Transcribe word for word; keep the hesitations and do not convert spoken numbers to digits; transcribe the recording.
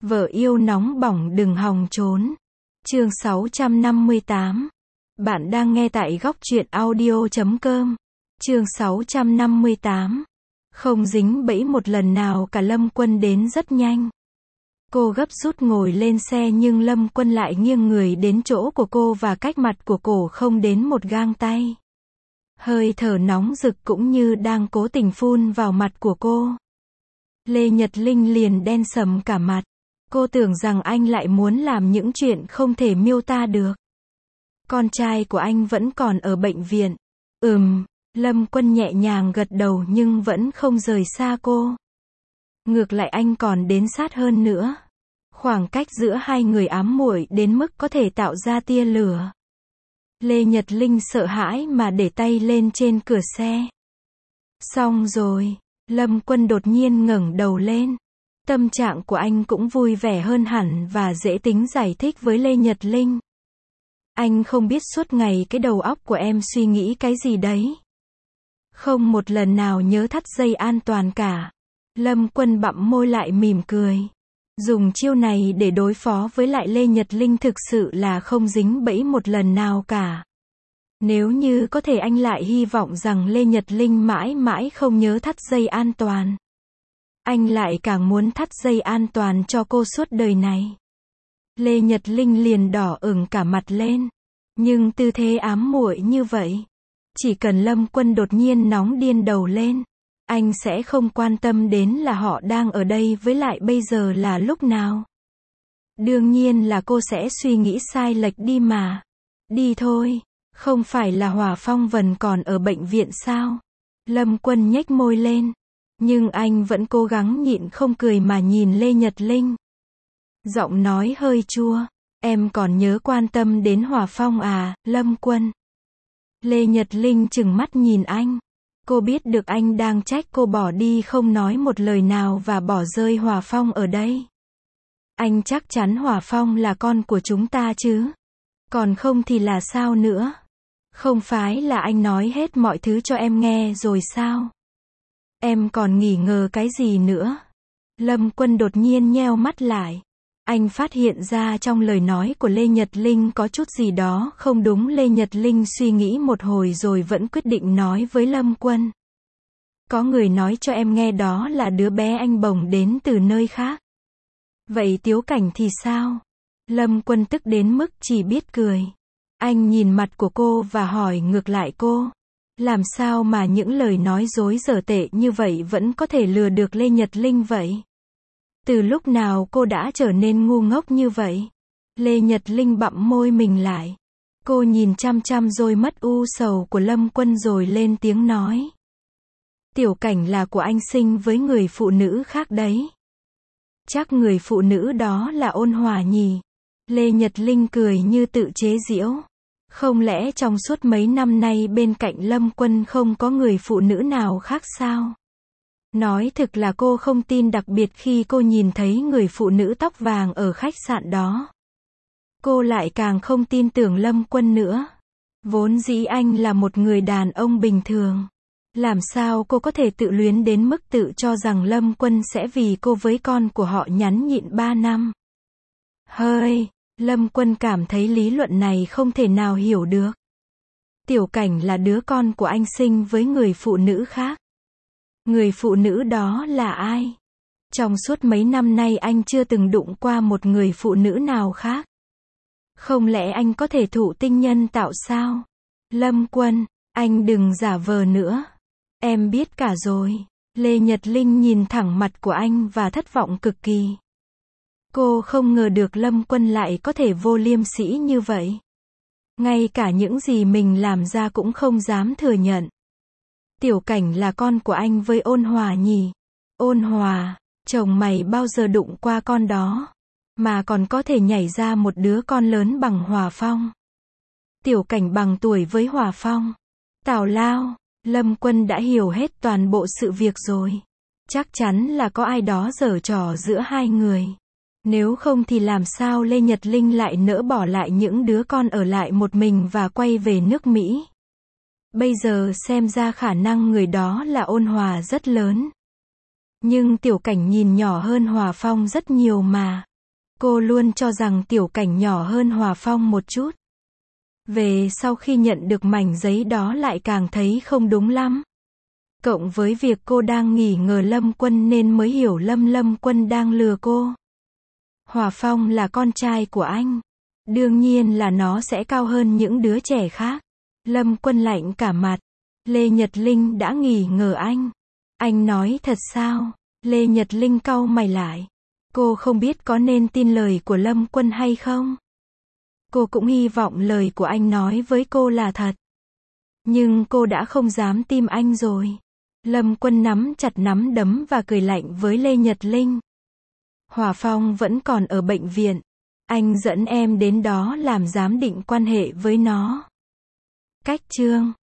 Vợ yêu nóng bỏng đừng hòng trốn. Chương sáu trăm năm mươi tám. Bạn đang nghe tại góc truyện audio chấm com. Chương sáu trăm năm mươi tám. Không dính bẫy một lần nào cả. Lâm Quân đến rất nhanh. Cô gấp rút ngồi lên xe nhưng Lâm Quân lại nghiêng người đến chỗ của cô và cách mặt của cổ không đến một gang tay. Hơi thở nóng rực cũng như đang cố tình phun vào mặt của cô. Lê Nhật Linh liền đen sầm cả mặt. Cô tưởng rằng anh lại muốn làm những chuyện không thể miêu tả được. Con trai của anh vẫn còn ở bệnh viện. Ừm, Lâm Quân nhẹ nhàng gật đầu nhưng vẫn không rời xa cô. Ngược lại anh còn đến sát hơn nữa. Khoảng cách giữa hai người ám muội đến mức có thể tạo ra tia lửa. Lê Nhật Linh sợ hãi mà để tay lên trên cửa xe. Xong rồi, Lâm Quân đột nhiên ngẩng đầu lên. Tâm trạng của anh cũng vui vẻ hơn hẳn và dễ tính giải thích với Lê Nhật Linh. Anh không biết suốt ngày cái đầu óc của em suy nghĩ cái gì đấy. Không một lần nào nhớ thắt dây an toàn cả. Lâm Quân bặm môi lại mỉm cười. Dùng chiêu này để đối phó với lại Lê Nhật Linh thực sự là không dính bẫy một lần nào cả. Nếu như có thể anh lại hy vọng rằng Lê Nhật Linh mãi mãi không nhớ thắt dây an toàn. Anh lại càng muốn thắt dây an toàn cho cô suốt đời này. Lê Nhật Linh liền đỏ ửng cả mặt lên. Nhưng tư thế ám muội như vậy. Chỉ cần Lâm Quân đột nhiên nóng điên đầu lên. Anh sẽ không quan tâm đến là họ đang ở đây với lại bây giờ là lúc nào. Đương nhiên là cô sẽ suy nghĩ sai lệch đi mà. Đi thôi, không phải là Hỏa Phong Vân còn ở bệnh viện sao? Lâm Quân nhếch môi lên. Nhưng anh vẫn cố gắng nhịn không cười mà nhìn Lê Nhật Linh. Giọng nói hơi chua. Em còn nhớ quan tâm đến Hỏa Phong à, Lâm Quân? Lê Nhật Linh trừng mắt nhìn anh. Cô biết được anh đang trách cô bỏ đi không nói một lời nào và bỏ rơi Hỏa Phong ở đây. Anh chắc chắn Hỏa Phong là con của chúng ta chứ? Còn không thì là sao nữa? Không phải là anh nói hết mọi thứ cho em nghe rồi sao? Em còn nghi ngờ cái gì nữa? Lâm Quân đột nhiên nheo mắt lại. Anh phát hiện ra trong lời nói của Lê Nhật Linh có chút gì đó không đúng. Lê Nhật Linh suy nghĩ một hồi rồi vẫn quyết định nói với Lâm Quân. Có người nói cho em nghe đó là đứa bé anh bồng đến từ nơi khác. Vậy Tiếu Cảnh thì sao? Lâm Quân tức đến mức chỉ biết cười. Anh nhìn mặt của cô và hỏi ngược lại cô. Làm sao mà những lời nói dối dở tệ như vậy vẫn có thể lừa được Lê Nhật Linh vậy? Từ lúc nào cô đã trở nên ngu ngốc như vậy? Lê Nhật Linh bặm môi mình lại. Cô nhìn chăm chăm đôi mắt u sầu của Lâm Quân rồi lên tiếng nói. Tiểu Cảnh là của anh sinh với người phụ nữ khác đấy. Chắc người phụ nữ đó là Ôn Hòa nhỉ? Lê Nhật Linh cười như tự chế giễu. Không lẽ trong suốt mấy năm nay bên cạnh Lâm Quân không có người phụ nữ nào khác sao? Nói thực là cô không tin, đặc biệt khi cô nhìn thấy người phụ nữ tóc vàng ở khách sạn đó. Cô lại càng không tin tưởng Lâm Quân nữa. Vốn dĩ anh là một người đàn ông bình thường. Làm sao cô có thể tự luyến đến mức tự cho rằng Lâm Quân sẽ vì cô với con của họ nhẫn nhịn ba năm? Hơi, Lâm Quân cảm thấy lý luận này không thể nào hiểu được. Tiểu Cảnh là đứa con của anh sinh với người phụ nữ khác. Người phụ nữ đó là ai? Trong suốt mấy năm nay anh chưa từng đụng qua một người phụ nữ nào khác. Không lẽ anh có thể thụ tinh nhân tạo sao? Lâm Quân, anh đừng giả vờ nữa. Em biết cả rồi. Lê Nhật Linh nhìn thẳng mặt của anh và thất vọng cực kỳ. Cô không ngờ được Lâm Quân lại có thể vô liêm sỉ như vậy. Ngay cả những gì mình làm ra cũng không dám thừa nhận. Tiểu Cảnh là con của anh với Ôn Hòa nhỉ? Ôn Hòa, chồng mày bao giờ đụng qua con đó? Mà còn có thể nhảy ra một đứa con lớn bằng Hỏa Phong. Tiểu Cảnh bằng tuổi với Hỏa Phong. Tào lao, Lâm Quân đã hiểu hết toàn bộ sự việc rồi. Chắc chắn là có ai đó giở trò giữa hai người. Nếu không thì làm sao Lê Nhật Linh lại nỡ bỏ lại những đứa con ở lại một mình và quay về nước Mỹ? Bây giờ xem ra khả năng người đó là Ôn Hòa rất lớn. Nhưng Tiểu Cảnh nhìn nhỏ hơn Hỏa Phong rất nhiều mà. Cô luôn cho rằng Tiểu Cảnh nhỏ hơn Hòa Phong một chút. Về sau khi nhận được mảnh giấy đó lại càng thấy không đúng lắm. Cộng với việc cô đang nghi ngờ Lâm Quân nên mới hiểu Lâm Lâm Quân đang lừa cô. Hòa Phong là con trai của anh. Đương nhiên là nó sẽ cao hơn những đứa trẻ khác. Lâm Quân lạnh cả mặt. Lê Nhật Linh đã nghi ngờ anh. Anh nói thật sao? Lê Nhật Linh cau mày lại. Cô không biết có nên tin lời của Lâm Quân hay không? Cô cũng hy vọng lời của anh nói với cô là thật. Nhưng cô đã không dám tin anh rồi. Lâm Quân nắm chặt nắm đấm và cười lạnh với Lê Nhật Linh. Hòa Phong vẫn còn ở bệnh viện. Anh dẫn em đến đó làm giám định quan hệ với nó. Cách chương